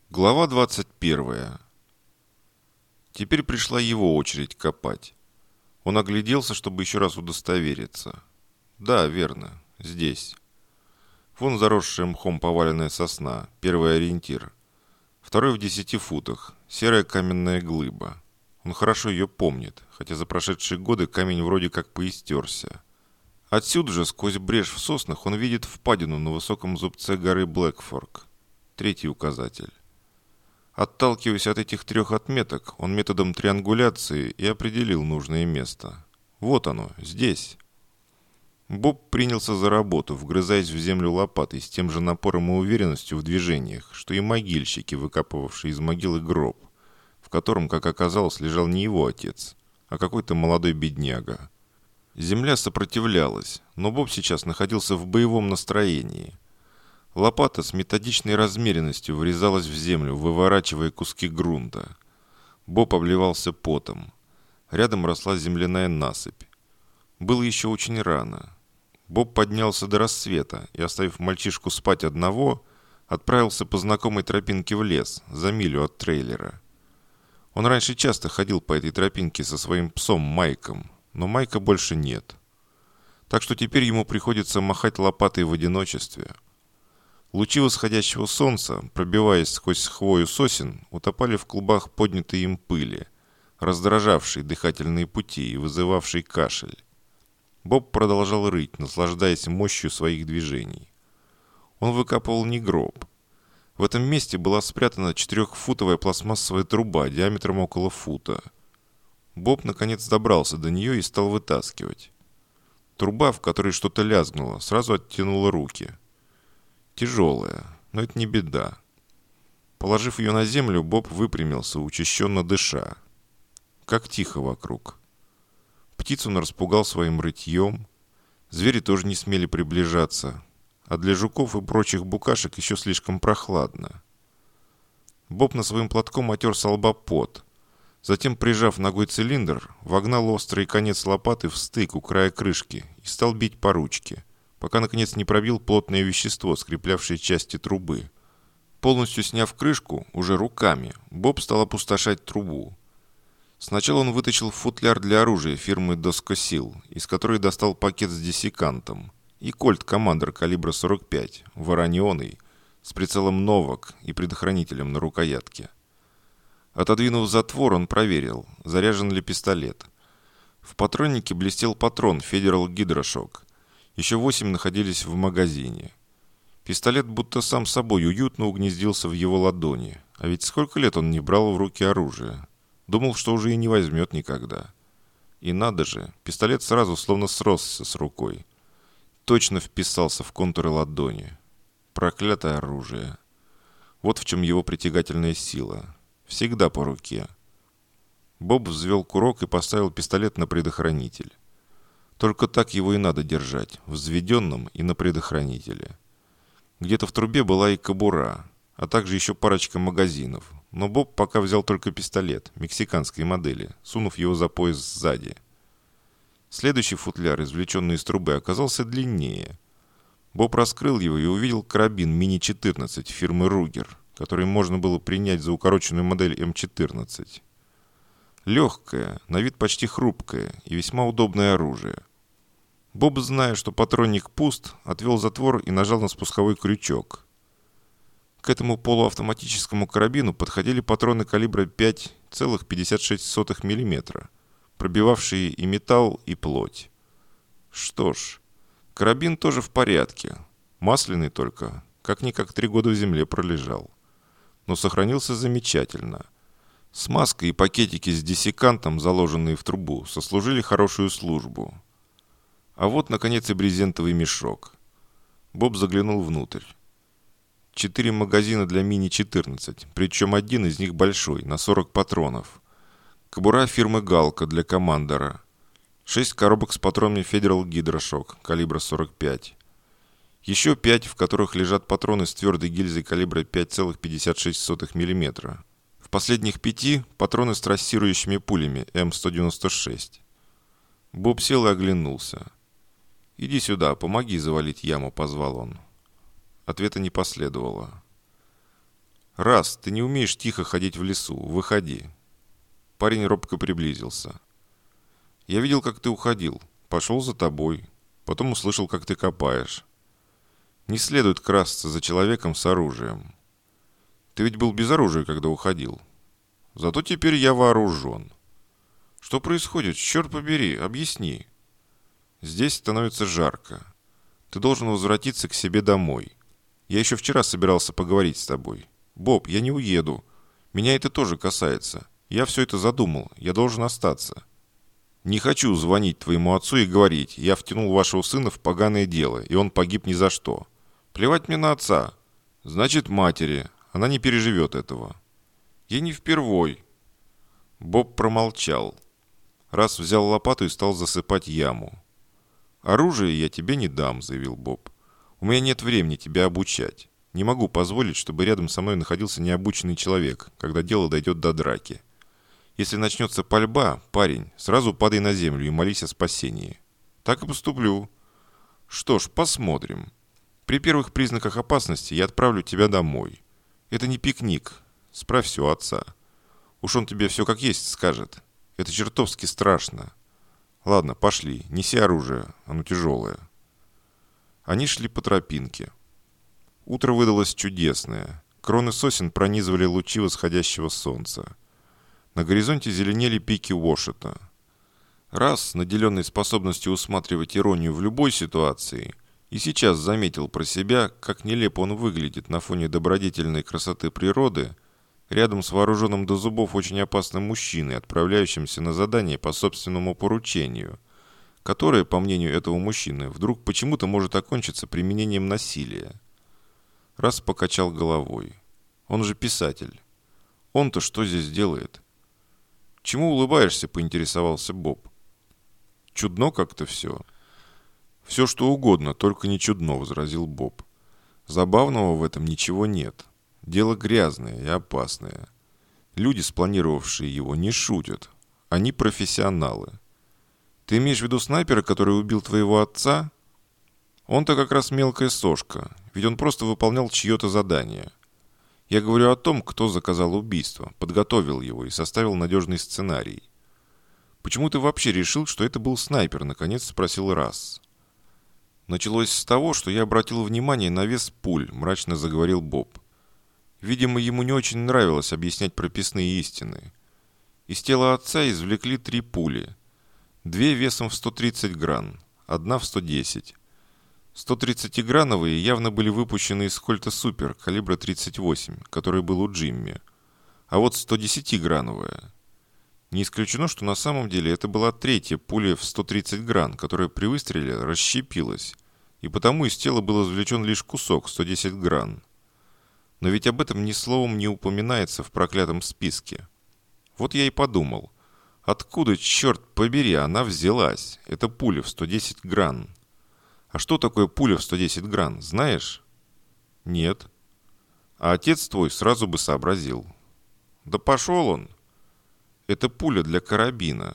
Глава 21. Теперь пришла его очередь копать. Он огляделся, чтобы еще раз удостовериться. Да, верно, здесь. Вон заросшая мхом поваленная сосна, первый ориентир. Второй в 10 футах, серая каменная глыба. Он хорошо ее помнит, хотя за прошедшие годы камень вроде как поистерся. Отсюда же, сквозь брешь в соснах, он видит впадину на высоком зубце горы Блэкфорк. Третий указатель. Отталкиваясь от этих трех отметок, он методом триангуляции и определил нужное место. Вот оно, здесь. Боб принялся за работу, вгрызаясь в землю лопатой с тем же напором и уверенностью в движениях, что и могильщики, выкапывавшие из могилы гроб, в котором, как оказалось, лежал не его отец, а какой-то молодой бедняга. Земля сопротивлялась, но Боб сейчас находился в боевом настроении. Лопата с методичной размеренностью врезалась в землю, выворачивая куски грунта. Боб обливался потом. Рядом росла земляная насыпь. Было еще очень рано. Боб поднялся до рассвета и, оставив мальчишку спать одного, отправился по знакомой тропинке в лес, за милю от трейлера. Он раньше часто ходил по этой тропинке со своим псом Майком, но Майка больше нет. Так что теперь ему приходится махать лопатой в одиночестве. Лучи восходящего солнца, пробиваясь сквозь хвою сосен, утопали в клубах поднятой им пыли, раздражавшей дыхательные пути и вызывавшей кашель. Боб продолжал рыть, наслаждаясь мощью своих движений. Он выкапывал не гроб. В этом месте была спрятана 4-футовая пластмассовая труба диаметром около фута. Боб наконец добрался до нее и стал вытаскивать. Труба, в которой что-то лязгнуло, сразу оттянула руки. Тяжелая, но это не беда. Положив ее на землю, Боб выпрямился, учащенно дыша. Как тихо вокруг. Птиц он распугал своим рытьем. Звери тоже не смели приближаться. А для жуков и прочих букашек еще слишком прохладно. Боб на своим платком отер со лба пот. Затем, прижав ногой цилиндр, вогнал острый конец лопаты в стык у края крышки и стал бить по ручке, пока, наконец, не пробил плотное вещество, скреплявшее части трубы. Полностью сняв крышку, уже руками, Боб стал опустошать трубу. Сначала он вытащил футляр для оружия фирмы Доскосил, из которой достал пакет с диссекантом, и кольт Командер калибра 45, вороненый, с прицелом Новак и предохранителем на рукоятке. Отодвинув затвор, он проверил, заряжен ли пистолет. В патроннике блестел патрон Federal Гидрошок. Еще 8 находились в магазине. Пистолет будто сам собой уютно угнездился в его ладони. А ведь сколько лет он не брал в руки оружие. Думал, что уже и не возьмет никогда. И надо же, пистолет сразу словно сросся с рукой. Точно вписался в контуры ладони. Проклятое оружие. Вот в чем его притягательная сила. Всегда по руке. Боб взвел курок и поставил пистолет на предохранитель. Только так его и надо держать, взведенным и на предохранителе. Где-то в трубе была и кобура, а также еще парочка магазинов. Но Боб пока взял только пистолет, мексиканской модели, сунув его за пояс сзади. Следующий футляр, извлеченный из трубы, оказался длиннее. Боб раскрыл его и увидел карабин Мини-14 фирмы Ругер, который можно было принять за укороченную модель М14. Легкое, на вид почти хрупкое и весьма удобное оружие. Боб, зная, что патронник пуст, отвел затвор и нажал на спусковой крючок. К этому полуавтоматическому карабину подходили патроны калибра 5,56 мм, пробивавшие и металл, и плоть. Что ж, карабин тоже в порядке. Масляный только, как-никак 3 года в земле пролежал. Но сохранился замечательно. Смазка и пакетики с диссекантом, заложенные в трубу, сослужили хорошую службу. А вот, наконец, и брезентовый мешок. Боб заглянул внутрь. 4 магазина для Мини-14, причем один из них большой, на 40 патронов. Кобура фирмы Галка для Командера. 6 коробок с патронами Federal Гидрошок, калибра 45. Еще 5, в которых лежат патроны с твердой гильзой калибра 5,56 мм. В последних 5 патроны с трассирующими пулями М196. Боб сел и оглянулся. «Иди сюда, помоги завалить яму», — позвал он. Ответа не последовало. «Раз, ты не умеешь тихо ходить в лесу, выходи». Парень робко приблизился. «Я видел, как ты уходил. Пошел за тобой. Потом услышал, как ты копаешь. Не следует красться за человеком с оружием. Ты ведь был без оружия, когда уходил. Зато теперь я вооружен. Что происходит? Черт побери, объясни». «Здесь становится жарко. Ты должен возвратиться к себе домой. Я еще вчера собирался поговорить с тобой. Боб, я не уеду. Меня это тоже касается. Я все это задумал. Я должен остаться. Не хочу звонить твоему отцу и говорить, я втянул вашего сына в поганое дело, и он погиб ни за что. Плевать мне на отца. Значит, матери. Она не переживет этого. Я не впервой». Боб промолчал. Раз взял лопату и стал засыпать яму. «Оружие я тебе не дам», — заявил Боб. «У меня нет времени тебя обучать. Не могу позволить, чтобы рядом со мной находился необученный человек, когда дело дойдет до драки. Если начнется пальба, парень, сразу падай на землю и молись о спасении». «Так и поступлю». «Что ж, посмотрим. При первых признаках опасности я отправлю тебя домой. Это не пикник. Справься у отца. Уж он тебе все как есть скажет. Это чертовски страшно. Ладно, пошли, неси оружие, оно тяжелое». Они шли по тропинке. Утро выдалось чудесное. Кроны сосен пронизывали лучи восходящего солнца. На горизонте зеленели пики Уошета. Раз, наделенный способностью усматривать иронию в любой ситуации, и сейчас заметил про себя, как нелепо он выглядит на фоне добродетельной красоты природы, рядом с вооруженным до зубов очень опасным мужчиной, отправляющимся на задание по собственному поручению, которое, по мнению этого мужчины, вдруг почему-то может окончиться применением насилия. Раз покачал головой. Он же писатель. Он-то что здесь делает? «Чему улыбаешься?» — поинтересовался Боб. «Чудно как-то все». «Все, что угодно, только не чудно», — возразил Боб. «Забавного в этом ничего нет. Дело грязное и опасное. Люди, спланировавшие его, не шутят. Они профессионалы. Ты имеешь в виду снайпера, который убил твоего отца? Он-то как раз мелкая сошка, ведь он просто выполнял чье-то задание. Я говорю о том, кто заказал убийство, подготовил его и составил надежный сценарий. Почему ты вообще решил, что это был снайпер?» — наконец спросил Расс. «Началось с того, что я обратил внимание на вес пуль», — мрачно заговорил Боб. Видимо, ему не очень нравилось объяснять прописные истины. Из тела отца извлекли 3 пули. 2 весом в 130 гран, 1 в 110. 130-грановые явно были выпущены из Кольта Супер калибра 38, который был у Джимми. А вот 110-грановая. Не исключено, что на самом деле это была 3-я пуля в 130 гран, которая при выстреле расщепилась, и потому из тела был извлечен лишь кусок 110 гран. Но ведь об этом ни словом не упоминается в проклятом списке. Вот я и подумал, откуда, черт побери, она взялась, эта пуля в 110 гран? А что такое пуля в 110 гран, знаешь? Нет. А отец твой сразу бы сообразил. Да пошел он. Это пуля для карабина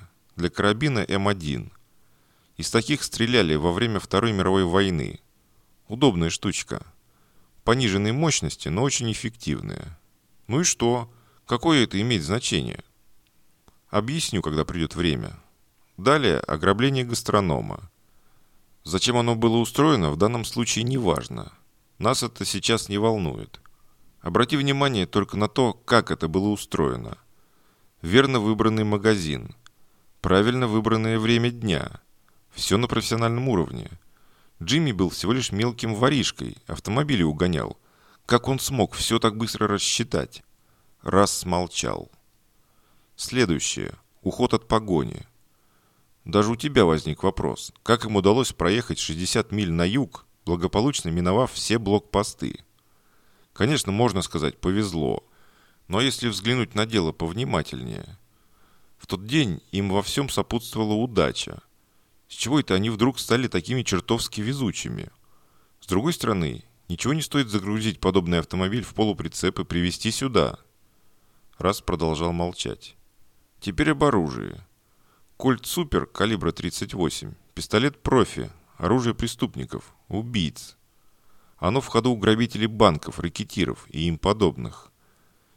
М1. Из таких стреляли во время Второй мировой войны. Удобная штучка. Пониженной мощности, но очень эффективная. Ну и что? Какое это имеет значение? Объясню, когда придет время. Далее ограбление гастронома. Зачем оно было устроено, в данном случае не важно. Нас это сейчас не волнует. Обрати внимание только на то, как это было устроено. Верно выбранный магазин. Правильно выбранное время дня. Все на профессиональном уровне. Джимми был всего лишь мелким воришкой, автомобили угонял. Как он смог все так быстро рассчитать? Расс молчал. Следующее. Уход от погони. Даже у тебя возник вопрос, как им удалось проехать 60 миль на юг, благополучно миновав все блокпосты. Конечно, можно сказать, повезло, но если взглянуть на дело повнимательнее, в тот день им во всем сопутствовала удача. С чего это они вдруг стали такими чертовски везучими? С другой стороны, ничего не стоит загрузить подобный автомобиль в полуприцеп и привезти сюда. Расс продолжал молчать. Теперь об оружии. Кольт Супер калибра 38, пистолет профи, оружие преступников, убийц. Оно в ходу у грабителей банков, рэкетиров и им подобных.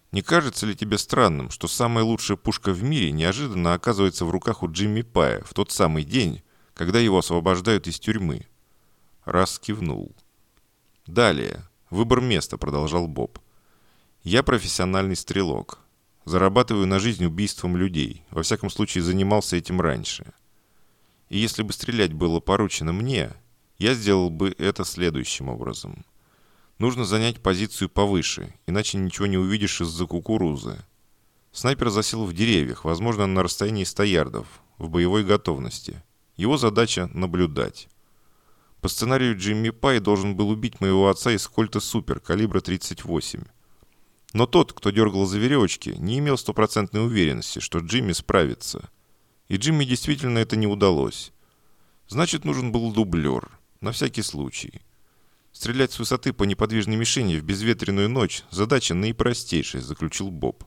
Не кажется ли тебе странным, что самая лучшая пушка в мире неожиданно оказывается в руках у Джимми Пая в тот самый день, когда его освобождают из тюрьмы?» Расс кивнул. «Далее. Выбор места», — продолжал Боб. «Я профессиональный стрелок. Зарабатываю на жизнь убийством людей. Во всяком случае, занимался этим раньше. И если бы стрелять было поручено мне, я сделал бы это следующим образом. Нужно занять позицию повыше, иначе ничего не увидишь из-за кукурузы. Снайпер засел в деревьях, возможно, на расстоянии 100 ярдов, в боевой готовности. Его задача — наблюдать. По сценарию Джимми Пай должен был убить моего отца из кольта Супер калибра 38. Но тот, кто дергал за веревочки, не имел стопроцентной уверенности, что Джимми справится. И Джимми действительно это не удалось. Значит, нужен был дублер, на всякий случай. Стрелять с высоты по неподвижной мишени в безветренную ночь – задача наипростейшая, заключил Боб.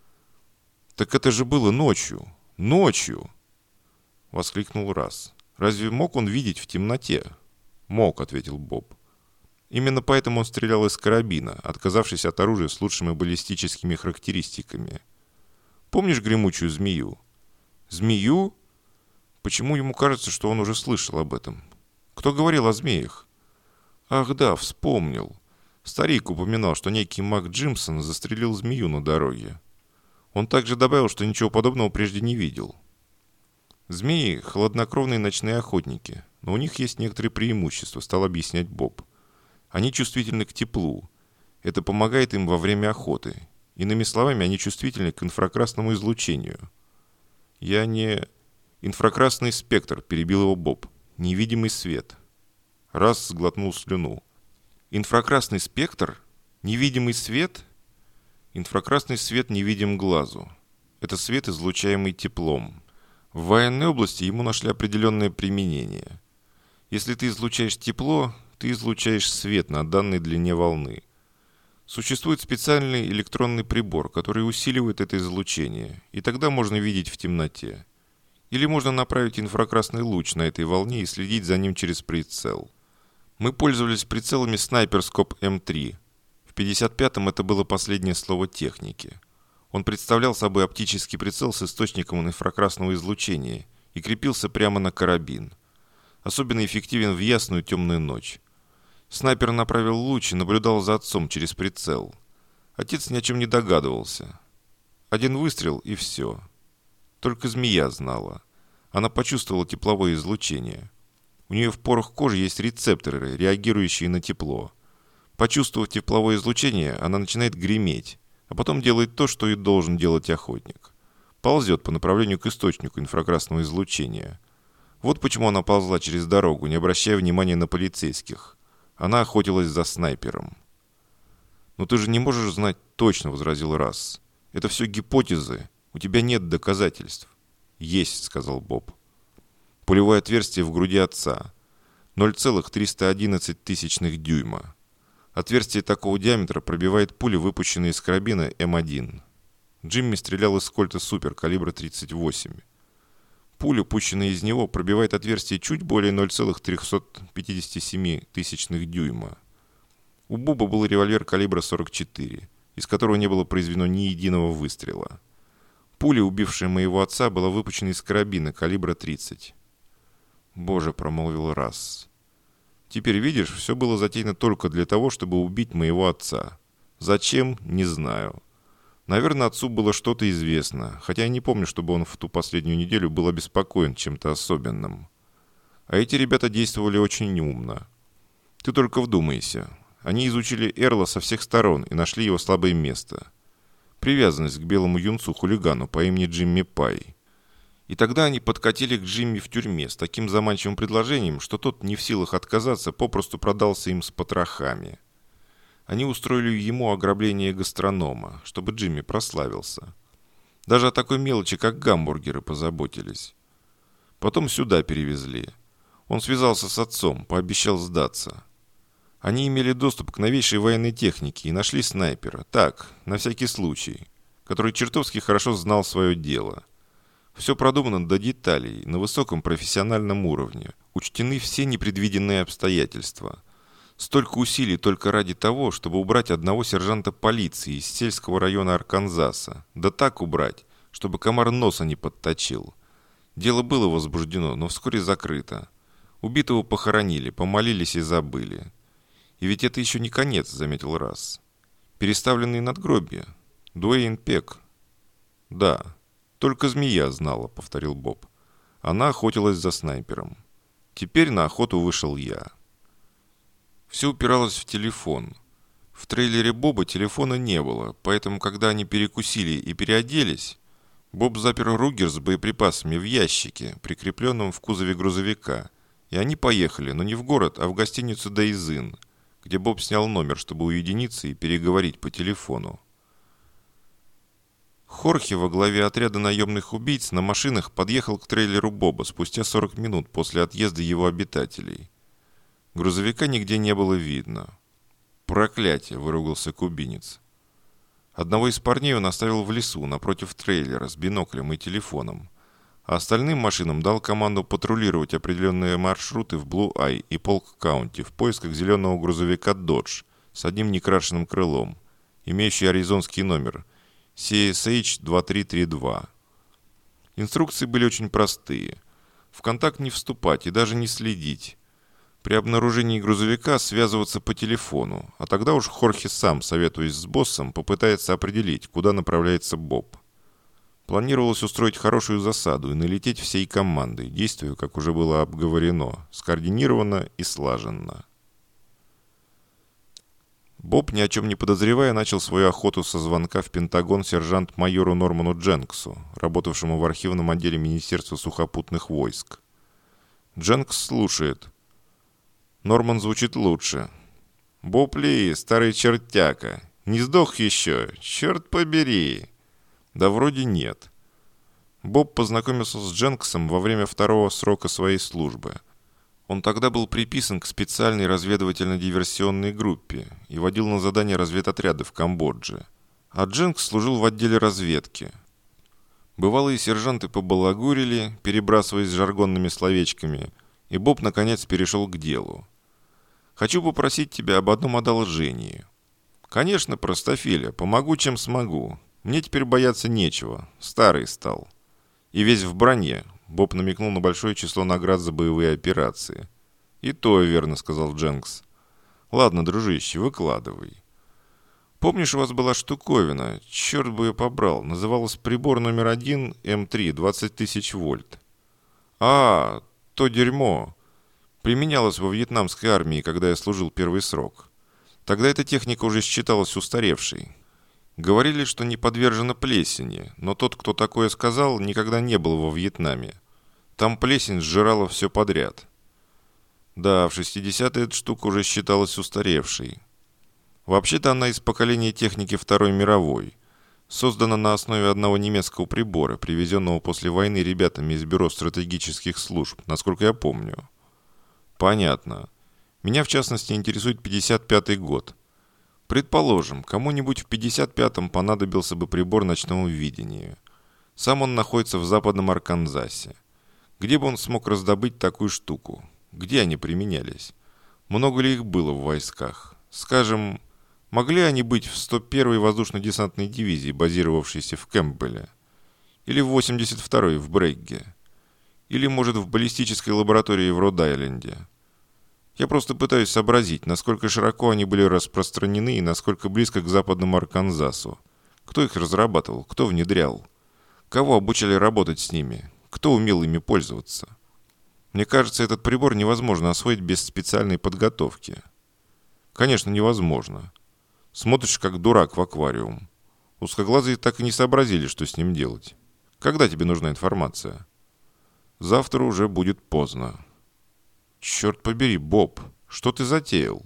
«Так это же было ночью! Ночью!» – воскликнул Расс. «Разве мог он видеть в темноте?» «Мог», – ответил Боб. «Именно поэтому он стрелял из карабина, отказавшись от оружия с лучшими баллистическими характеристиками. Помнишь гремучую змею?» «Змею?» Почему ему кажется, что он уже слышал об этом? Кто говорил о змеях? Ах да, вспомнил. Старик упоминал, что некий Мак Джимсон застрелил змею на дороге. Он также добавил, что ничего подобного прежде не видел. Змеи – хладнокровные ночные охотники, но у них есть некоторые преимущества, стал объяснять Боб. Они чувствительны к теплу. Это помогает им во время охоты. Иными словами, они чувствительны к инфракрасному излучению. Я не... «Инфракрасный спектр», – перебил его Боб. «Невидимый свет». Расс сглотнул слюну. «Инфракрасный спектр? Невидимый свет?» «Инфракрасный свет невидим глазу. Это свет, излучаемый теплом. В военной области ему нашли определенное применение. Если ты излучаешь тепло, ты излучаешь свет на данной длине волны. Существует специальный электронный прибор, который усиливает это излучение, и тогда можно видеть в темноте. Или можно направить инфракрасный луч на этой волне и следить за ним через прицел. Мы пользовались прицелами Sniper-Scope M3. В 55-м это было последнее слово техники. Он представлял собой оптический прицел с источником инфракрасного излучения и крепился прямо на карабин. Особенно эффективен в ясную темную ночь. Снайпер направил луч и наблюдал за отцом через прицел. Отец ни о чем не догадывался. Один выстрел и все. Только змея знала. Она почувствовала тепловое излучение. У нее в порах кожи есть рецепторы, реагирующие на тепло. Почувствовав тепловое излучение, она начинает греметь, а потом делает то, что и должен делать охотник. Ползет по направлению к источнику инфракрасного излучения. Вот почему она ползла через дорогу, не обращая внимания на полицейских. Она охотилась за снайпером. «Но ты же не можешь знать точно», — возразил Расс. «Это все гипотезы. У тебя нет доказательств». «Есть», — сказал Боб. Пулевое отверстие в груди отца. 0,311 дюйма. Отверстие такого диаметра пробивает пули, выпущенные из карабина М1. Джимми стрелял из кольта Супер калибра 38. Пуля, пущенная из него, пробивает отверстие чуть более 0,357 дюйма. У Боба был револьвер калибра 44, из которого не было произведено ни единого выстрела. Пуля, убившая моего отца, была выпущена из карабина калибра 30. «Боже», — промолвил Расс. «Теперь, видишь, все было затеяно только для того, чтобы убить моего отца. Зачем? Не знаю. Наверное, отцу было что-то известно, хотя я не помню, чтобы он в ту последнюю неделю был обеспокоен чем-то особенным. А эти ребята действовали очень умно. Ты только вдумайся. Они изучили Эрла со всех сторон и нашли его слабое место. Привязанность к белому юнцу-хулигану по имени Джимми Пай. И тогда они подкатили к Джимми в тюрьме с таким заманчивым предложением, что тот, не в силах отказаться, попросту продался им с потрохами. Они устроили ему ограбление гастронома, чтобы Джимми прославился. Даже о такой мелочи, как гамбургеры, позаботились. Потом сюда перевезли. Он связался с отцом, пообещал сдаться. Они имели доступ к новейшей военной технике и нашли снайпера, так, на всякий случай, который чертовски хорошо знал свое дело. Все продумано до деталей, на высоком профессиональном уровне. Учтены все непредвиденные обстоятельства. Столько усилий только ради того, чтобы убрать одного сержанта полиции из сельского района Арканзаса. Да так убрать, чтобы комар носа не подточил. Дело было возбуждено, но вскоре закрыто. Убитого похоронили, помолились и забыли. И ведь это еще не конец, заметил Расс. Переставленные надгробия. Дуэйн Пек. Да, только змея знала, повторил Боб. Она охотилась за снайпером. Теперь на охоту вышел я. Все упиралось в телефон. В трейлере Боба телефона не было, поэтому, когда они перекусили и переоделись, Боб запер Ругер с боеприпасами в ящике, прикрепленном в кузове грузовика, и они поехали, но не в город, а в гостиницу Days Inn, где Боб снял номер, чтобы уединиться и переговорить по телефону. Хорхе во главе отряда наемных убийц на машинах подъехал к трейлеру Боба спустя 40 минут после отъезда его обитателей. Грузовика нигде не было видно. «Проклятие!» – выругался кубинец. Одного из парней он оставил в лесу напротив трейлера с биноклем и телефоном, а остальным машинам дал команду патрулировать определенные маршруты в Блу-Ай и Полк-Каунти в поисках зеленого грузовика «Додж» с одним некрашенным крылом, имеющий аризонский номер CSH 2332. Инструкции были очень простые. В контакт не вступать и даже не следить. При обнаружении грузовика связываться по телефону, а тогда уж Хорхе сам, советуясь с боссом, попытается определить, куда направляется Боб. Планировалось устроить хорошую засаду и налететь всей командой, действуя, как уже было обговорено, скоординированно и слаженно. Боб, ни о чем не подозревая, начал свою охоту со звонка в Пентагон сержант-майору Норману Дженксу, работавшему в архивном отделе Министерства сухопутных войск. Дженкс слушает. Норман звучит лучше. «Боб Ли, старый чертяка, не сдох еще? Черт побери!» «Да вроде нет». Боб познакомился с Дженксом во время второго срока своей службы. Он тогда был приписан к специальной разведывательно-диверсионной группе и водил на задания разведотряды в Камбодже. А Дженкс служил в отделе разведки. Бывалые сержанты побалагурили, перебрасываясь жаргонными словечками, и Боб наконец перешел к делу. «Хочу попросить тебя об одном одолжении». «Конечно, простофиля, помогу, чем смогу. Мне теперь бояться нечего, старый стал». «И весь в броне», — Боб намекнул на большое число наград за боевые операции. «И то верно», — сказал Дженкс. «Ладно, дружище, выкладывай». «Помнишь, у вас была штуковина, черт бы ее побрал, называлась прибор номер 1 М3, 20 тысяч вольт». «А, то дерьмо. Применялось во вьетнамской армии, когда я служил первый срок. Тогда эта техника уже считалась устаревшей. Говорили, что не подвержена плесени, но тот, кто такое сказал, никогда не был во Вьетнаме. Там плесень сжирала все подряд. Да, в 60-е эта штука уже считалась устаревшей. Вообще-то она из поколения техники Второй мировой. Создана на основе одного немецкого прибора, привезенного после войны ребятами из Бюро стратегических служб, насколько я помню. Понятно. Меня, в частности, интересует 55-й год. Предположим, кому-нибудь в 55-м понадобился бы прибор ночного видения. Сам он находится в западном Арканзасе. Где бы он смог раздобыть такую штуку? Где они применялись? Много ли их было в войсках? Скажем, могли они быть в 101-й воздушно-десантной дивизии, базировавшейся в Кэмпбелле? Или в 82-й в Брегге? Или, может, в баллистической лаборатории в Род-Айленде? Я просто пытаюсь сообразить, насколько широко они были распространены и насколько близко к западному Арканзасу. Кто их разрабатывал, кто внедрял? Кого обучали работать с ними? Кто умел ими пользоваться? Мне кажется, этот прибор невозможно освоить без специальной подготовки. Конечно, невозможно. Смотришь, как дурак в аквариум. Узкоглазые так и не сообразили, что с ним делать. Когда тебе нужна информация? Завтра уже будет поздно. Черт побери, Боб, что ты затеял?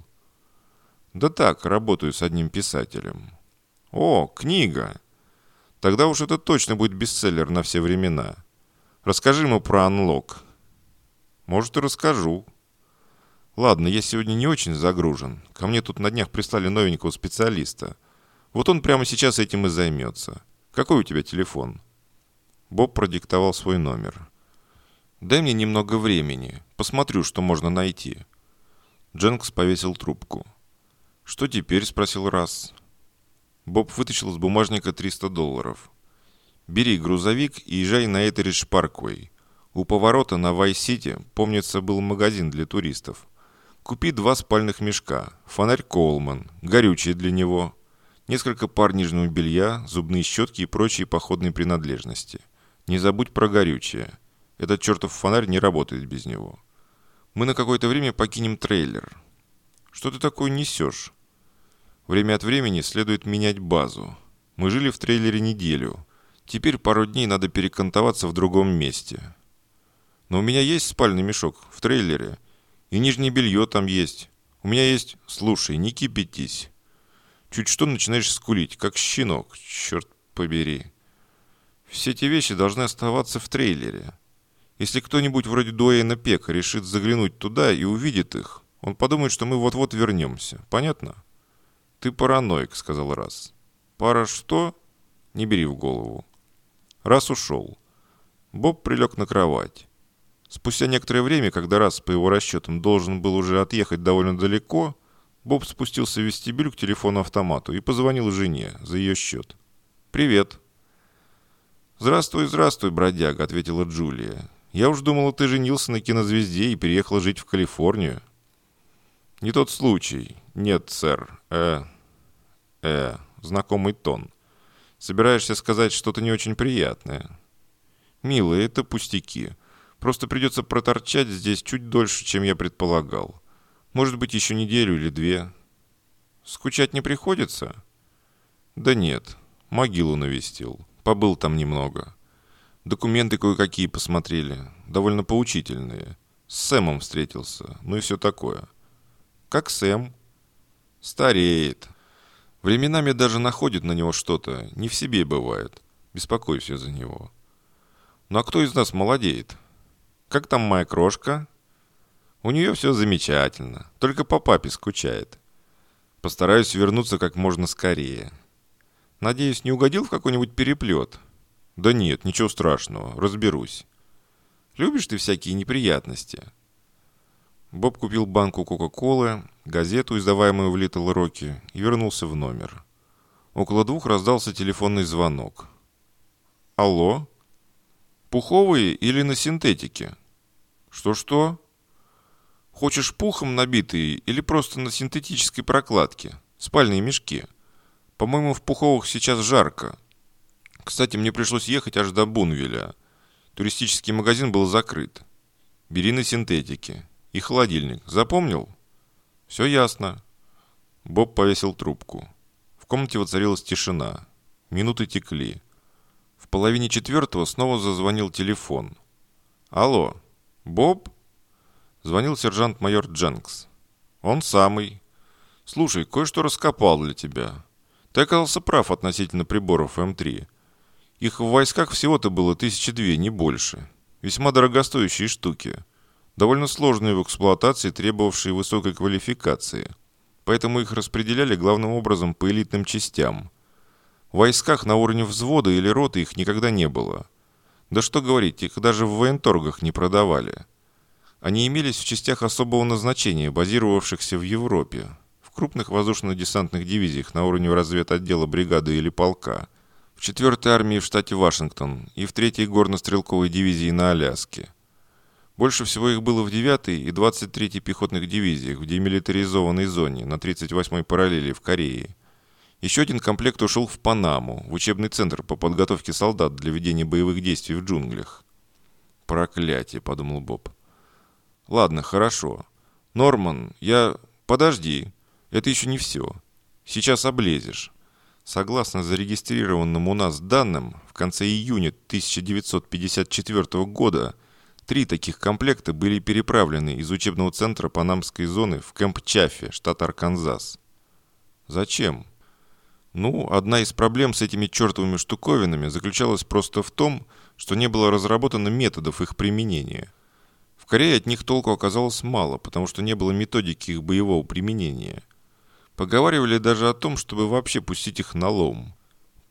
Да так, работаю с одним писателем. О, книга! Тогда уж это точно будет бестселлер на все времена. Расскажи ему про Unlock. Может, и расскажу. Ладно, я сегодня не очень загружен. Ко мне тут на днях прислали новенького специалиста. Вот он прямо сейчас этим и займется. Какой у тебя телефон? Боб продиктовал свой номер. Дай мне немного времени. Посмотрю, что можно найти. Дженкс повесил трубку. «Что теперь?» – спросил Расс. Боб вытащил из бумажника $300. «Бери грузовик и езжай на Этеридж-Парквей. У поворота на Вайс-Сити, помнится, был магазин для туристов. Купи 2 спальных мешка, фонарь Коулман, горючее для него, несколько пар нижнего белья, зубные щетки и прочие походные принадлежности. Не забудь про горючее. Этот чертов фонарь не работает без него. Мы на какое-то время покинем трейлер». «Что ты такое несешь?» «Время от времени следует менять базу. Мы жили в трейлере неделю. Теперь пару дней надо перекантоваться в другом месте. Но у меня есть спальный мешок в трейлере. И нижнее белье там есть. У меня есть... Слушай, не кипятись. Чуть что начинаешь скулить, как щенок, черт побери. Все эти вещи должны оставаться в трейлере. Если кто-нибудь вроде Дуэйна Пека решит заглянуть туда и увидит их, он подумает, что мы вот-вот вернемся. Понятно?» «Ты параноик», — сказал Расс. «Пара что?» «Не бери в голову». Расс ушел. Боб прилег на кровать. Спустя некоторое время, когда Расс, по его расчетам, должен был уже отъехать довольно далеко, Боб спустился в вестибюль к телефону-автомату и позвонил жене за ее счет. «Привет». «Здравствуй, здравствуй, бродяга», — ответила Джулия. «Я уж думала, ты женился на кинозвезде и переехала жить в Калифорнию». «Не тот случай. Нет, сэр. Знакомый тон. Собираешься сказать что-то не очень приятное?» «Милый, это пустяки. Просто придется проторчать здесь чуть дольше, чем я предполагал. Может быть, еще неделю или 2. Скучать не приходится?» «Да нет. Могилу навестил. Побыл там немного. Документы кое-какие посмотрели. Довольно поучительные. С Сэмом встретился. Ну и все такое». «Как Сэм?» «Стареет. Временами даже находит на него что-то. Не в себе бывает. Беспокойся за него». «Ну а кто из нас молодеет? Как там моя крошка?» «У нее все замечательно. Только по папе скучает. Постараюсь вернуться как можно скорее. Надеюсь, не угодил в какой-нибудь переплет?» «Да нет, ничего страшного. Разберусь. Любишь ты всякие неприятности?» Боб купил банку Кока-Колы, газету, издаваемую в Литл Роки, и вернулся в номер. Около 2 раздался телефонный звонок. «Алло? Пуховые или на синтетике?» «Что-что? Хочешь пухом набитые или просто на синтетической прокладке? Спальные мешки. По-моему, в пуховых сейчас жарко. Кстати, мне пришлось ехать аж до Бунвилля. Туристический магазин был закрыт. Бери на синтетике. И холодильник. Запомнил?» «Все ясно». Боб повесил трубку. В комнате воцарилась тишина. Минуты текли. В 3:30 снова зазвонил телефон. «Алло, Боб?» Звонил сержант-майор Дженкс. «Он самый. Слушай, кое-что раскопал для тебя. Ты оказался прав относительно приборов М3. Их в войсках всего-то было 1002, не больше. Весьма дорогостоящие штуки. Довольно сложные в эксплуатации, требовавшие высокой квалификации. Поэтому их распределяли главным образом по элитным частям. В войсках на уровне взвода или роты их никогда не было. Да что говорить, их даже в военторгах не продавали. Они имелись в частях особого назначения, базировавшихся в Европе, в крупных воздушно-десантных дивизиях на уровне разведотдела бригады или полка, в 4-й армии в штате Вашингтон и в 3-й горно-стрелковой дивизии на Аляске. Больше всего их было в 9-й и 23-й пехотных дивизиях в демилитаризованной зоне на 38-й параллели в Корее. Еще один комплект ушел в Панаму, в учебный центр по подготовке солдат для ведения боевых действий в джунглях. «Проклятие», — подумал Боб. «Ладно, хорошо. Норман, Подожди, это еще не все. Сейчас облезешь. Согласно зарегистрированным у нас данным, в конце июня 1954 года 3 таких комплекта были переправлены из учебного центра Панамской зоны в Кэмп Чаффе, штат Арканзас. Зачем? Одна из проблем с этими чертовыми штуковинами заключалась просто в том, что не было разработано методов их применения. В Корее от них толку оказалось мало, потому что не было методики их боевого применения. Поговаривали даже о том, чтобы вообще пустить их на лом.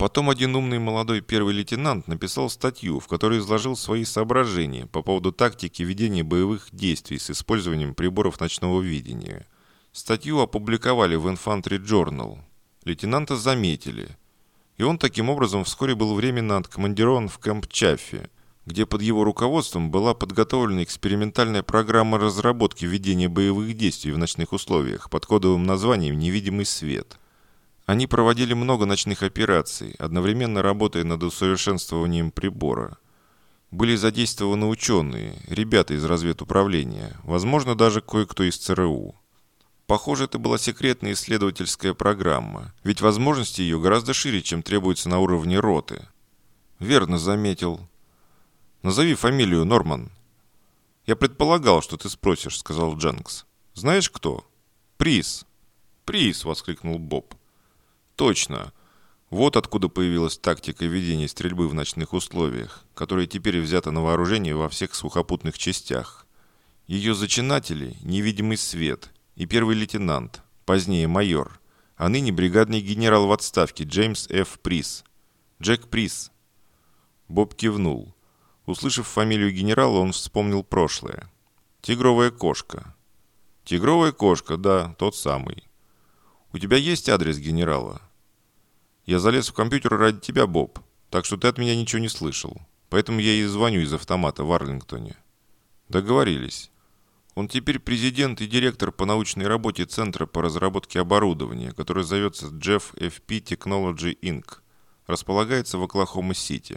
Потом один умный молодой первый лейтенант написал статью, в которой изложил свои соображения по поводу тактики ведения боевых действий с использованием приборов ночного видения. Статью опубликовали в Infantry Journal. Лейтенанта заметили, и он таким образом вскоре был временно откомандирован в Кэмп Чаффи, где под его руководством была подготовлена экспериментальная программа разработки ведения боевых действий в ночных условиях под кодовым названием «Невидимый свет». Они проводили много ночных операций, одновременно работая над усовершенствованием прибора. Были задействованы ученые, ребята из разведуправления, возможно, даже кое-кто из ЦРУ. Похоже, это была секретная исследовательская программа, ведь возможности ее гораздо шире, чем требуется на уровне роты. Верно заметил. Назови фамилию, Норман. Я предполагал, что ты спросишь, сказал Дженкс. Знаешь кто? Прис. Прис, воскликнул Боб. Точно. Вот откуда появилась тактика ведения стрельбы в ночных условиях, которая теперь взята на вооружение во всех сухопутных частях. Ее зачинатели – невидимый свет и первый лейтенант, позднее майор, а ныне бригадный генерал в отставке Джеймс Ф. Прис. Джек Прис. Боб кивнул. Услышав фамилию генерала, он вспомнил прошлое. Тигровая кошка. Тигровая кошка, да, тот самый. У тебя есть адрес генерала? Я залез в компьютер ради тебя, Боб, так что ты от меня ничего не слышал. Поэтому я и звоню из автомата в Арлингтоне. Договорились. Он теперь президент и директор по научной работе Центра по разработке оборудования, который зовется Jeff FP Technology Inc. Располагается в Оклахома-Сити.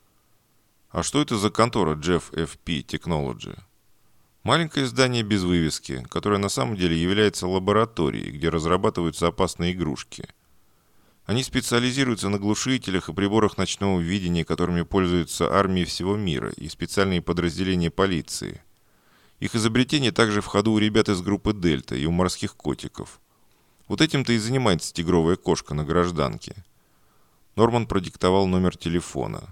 А что это за контора Jeff FP Technology? Маленькое здание без вывески, которое на самом деле является лабораторией, где разрабатываются опасные игрушки. Они специализируются на глушителях и приборах ночного видения, которыми пользуются армии всего мира и специальные подразделения полиции. Их изобретение также в ходу у ребят из группы «Дельта» и у морских котиков. Вот этим-то и занимается тигровая кошка на гражданке. Норман продиктовал номер телефона.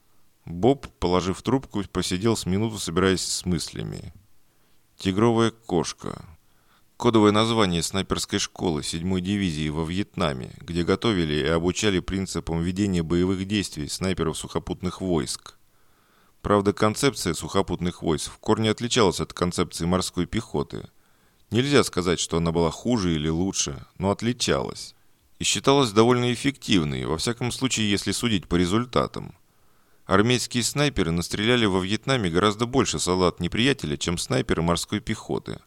Боб, положив трубку, посидел с минуту, собираясь с мыслями. «Тигровая кошка». Кодовое название снайперской школы 7-й дивизии во Вьетнаме, где готовили и обучали принципам ведения боевых действий снайперов сухопутных войск. Правда, концепция сухопутных войск в корне отличалась от концепции морской пехоты. Нельзя сказать, что она была хуже или лучше, но отличалась. И считалась довольно эффективной, во всяком случае, если судить по результатам. Армейские снайперы настреляли во Вьетнаме гораздо больше солдат неприятеля, чем снайперы морской пехоты.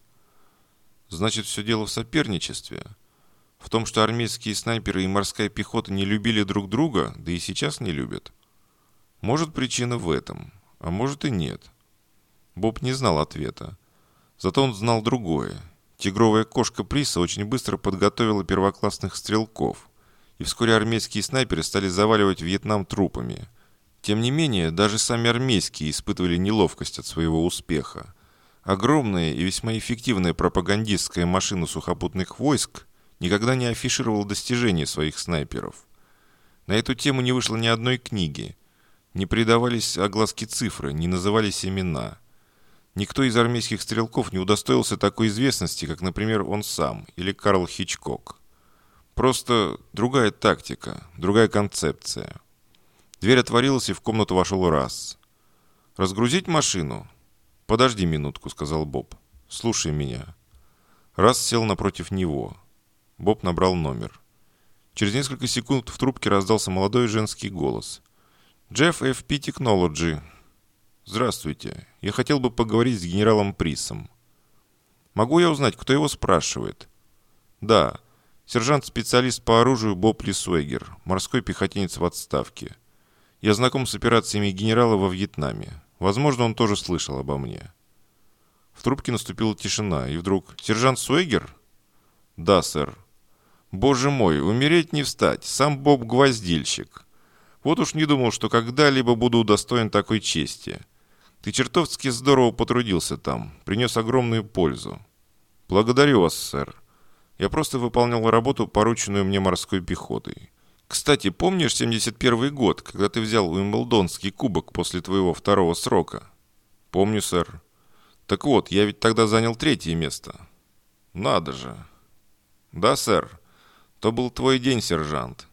Значит, все дело в соперничестве? В том, что армейские снайперы и морская пехота не любили друг друга, да и сейчас не любят? Может, причина в этом, а может и нет. Боб не знал ответа. Зато он знал другое. Тигровая кошка Приса очень быстро подготовила первоклассных стрелков, и вскоре армейские снайперы стали заваливать Вьетнам трупами. Тем не менее, даже сами армейские испытывали неловкость от своего успеха. Огромная и весьма эффективная пропагандистская машина сухопутных войск никогда не афишировала достижения своих снайперов. На эту тему не вышло ни одной книги. Не придавались огласке цифры, не назывались имена. Никто из армейских стрелков не удостоился такой известности, как, например, он сам или Карл Хичкок. Просто другая тактика, другая концепция. Дверь отворилась, и в комнату вошел Расс. «Разгрузить машину?» «Подожди минутку», — сказал Боб. «Слушай меня». Расс сел напротив него. Боб набрал номер. Через несколько секунд в трубке раздался молодой женский голос. «Jeff FP Technology». «Здравствуйте. Я хотел бы поговорить с генералом Присом». «Могу я узнать, кто его спрашивает?» «Да. Сержант-специалист по оружию Боб Лисуэгер, морской пехотинец в отставке. Я знаком с операциями генерала во Вьетнаме. Возможно, он тоже слышал обо мне». В трубке наступила тишина, и вдруг... «Сержант Суэгер?» «Да, сэр». «Боже мой, умереть не встать. Сам Боб гвоздильщик. Вот уж не думал, что когда-либо буду удостоен такой чести. Ты чертовски здорово потрудился там, принес огромную пользу». «Благодарю вас, сэр. Я просто выполнял работу, порученную мне морской пехотой. Кстати, помнишь 71-й год, когда ты взял Уимблдонский кубок после твоего второго срока?» «Помню, сэр». «Так вот, я ведь тогда занял 3-е место». «Надо же». «Да, сэр. То был твой день, сержант».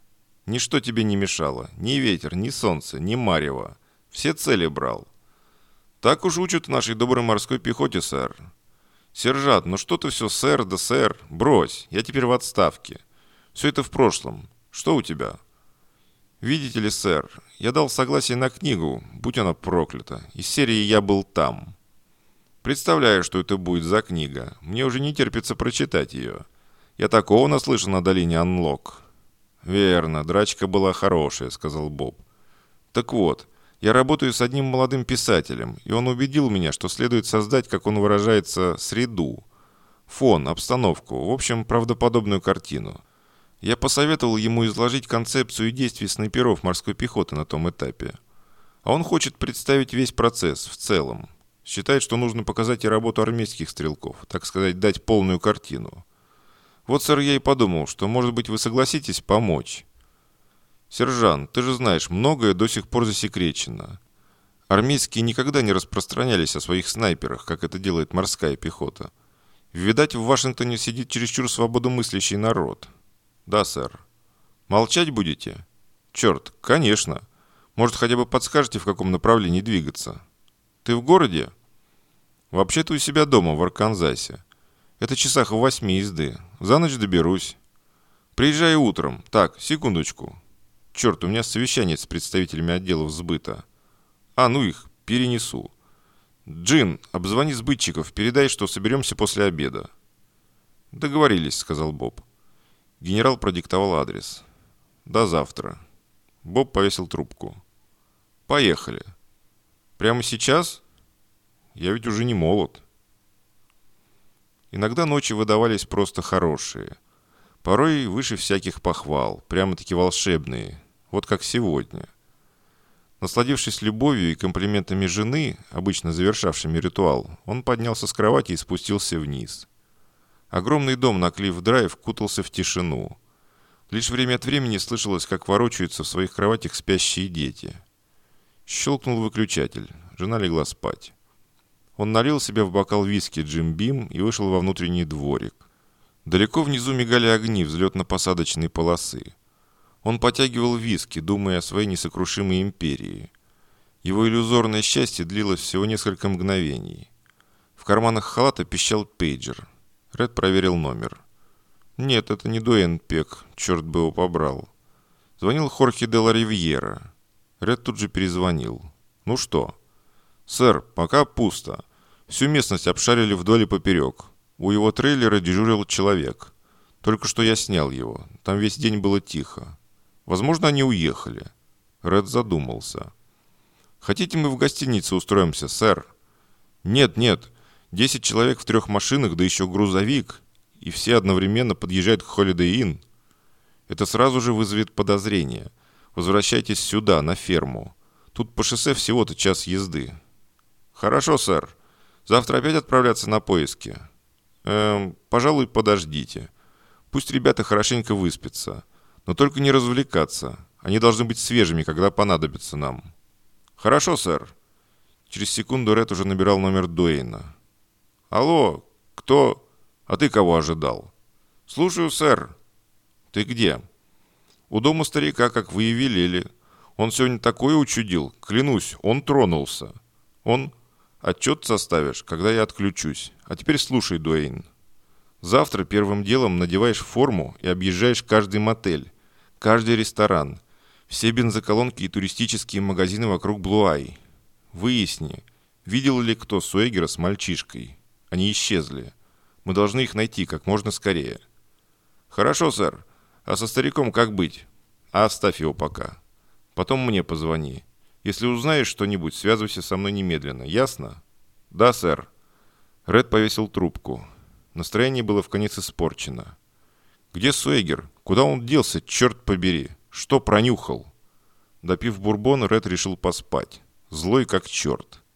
Ничто тебе не мешало. Ни ветер, ни солнце, ни марево. Все цели брал. Так уж учат в нашей доброй морской пехоте, сэр. Сержант, ну что ты все, сэр, да сэр. Брось, я теперь в отставке. Все это в прошлом. Что у тебя? Видите ли, сэр, я дал согласие на книгу, будь она проклята, из серии «Я был там». Представляю, что это будет за книга. Мне уже не терпится прочитать ее. Я такого наслышан на долине Анлок. Верно, драчка была хорошая, сказал Боб. Так вот, я работаю с одним молодым писателем, и он убедил меня, что следует создать, как он выражается, среду, фон, обстановку, в общем, правдоподобную картину. Я посоветовал ему изложить концепцию действий снайперов морской пехоты на том этапе. А он хочет представить весь процесс в целом. Считает, что нужно показать и работу армейских стрелков, так сказать, дать полную картину. Вот, сэр, я и подумал, что, может быть, вы согласитесь помочь. Сержант, ты же знаешь, многое до сих пор засекречено. Армейские никогда не распространялись о своих снайперах, как это делает морская пехота. Видать, в Вашингтоне сидит чересчур свободомыслящий народ. Да, сэр. Молчать будете? Черт, конечно. Может, хотя бы подскажете, в каком направлении двигаться? Ты в городе? Вообще-то у себя дома, в Арканзасе. Это часах в 8 езды. За ночь доберусь. Приезжай утром. Так, секундочку. Черт, у меня совещание с представителями отделов сбыта. Ну их, перенесу. Джин, обзвони сбытчиков, передай, что соберемся после обеда. Договорились, сказал Боб. Генерал продиктовал адрес. До завтра. Боб повесил трубку. Поехали. Прямо сейчас? Я ведь уже не молод. Иногда ночи выдавались просто хорошие. Порой выше всяких похвал, прямо-таки волшебные. Вот как сегодня. Насладившись любовью и комплиментами жены, обычно завершавшими ритуал, он поднялся с кровати и спустился вниз. Огромный дом на Клифф-драйв кутался в тишину. Лишь время от времени слышалось, как ворочаются в своих кроватях спящие дети. Щелкнул выключатель. Жена легла спать. Он налил себе в бокал виски Джим Бим и вышел во внутренний дворик. Далеко внизу мигали огни взлетно-посадочной полосы. Он потягивал виски, думая о своей несокрушимой империи. Его иллюзорное счастье длилось всего несколько мгновений. В карманах халата пищал пейджер. Ред проверил номер. Нет, это не Дуэйн Пек, черт бы его побрал. Звонил Хорхе де ла Ривьера. Ред тут же перезвонил. Ну что? Сэр, пока пусто. Всю местность обшарили вдоль и поперек. У его трейлера дежурил человек. Только что я снял его. Там весь день было тихо. Возможно, они уехали. Ред задумался. Хотите, мы в гостинице устроимся, сэр? Нет. 10 человек в 3 машинах, да еще грузовик. И все одновременно подъезжают к Holiday Inn. Это сразу же вызовет подозрение. Возвращайтесь сюда, на ферму. Тут по шоссе всего-то час езды. Хорошо, сэр. Завтра опять отправляться на поиски? Пожалуй, подождите. Пусть ребята хорошенько выспятся. Но только не развлекаться. Они должны быть свежими, когда понадобятся нам. Хорошо, сэр. Через секунду Ред уже набирал номер Дуэйна. Алло, кто? А ты кого ожидал? Слушаю, сэр. Ты где? У дома старика, как вы и велели. Он сегодня такое учудил. Клянусь, он тронулся. Он... Отчет составишь, когда я отключусь. А теперь слушай, Дуэйн. Завтра первым делом надеваешь форму и объезжаешь каждый мотель, каждый ресторан, все бензоколонки и туристические магазины вокруг Блуай. Выясни, видел ли кто Суэгера с мальчишкой. Они исчезли. Мы должны их найти как можно скорее. Хорошо, сэр. А со стариком как быть? Оставь его пока. Потом мне позвони. Если узнаешь что-нибудь, связывайся со мной немедленно. Ясно? Да, сэр. Ред повесил трубку. Настроение было вконец испорчено. Где Суэгер? Куда он делся, черт побери? Что пронюхал? Допив бурбон, Ред решил поспать. Злой как черт.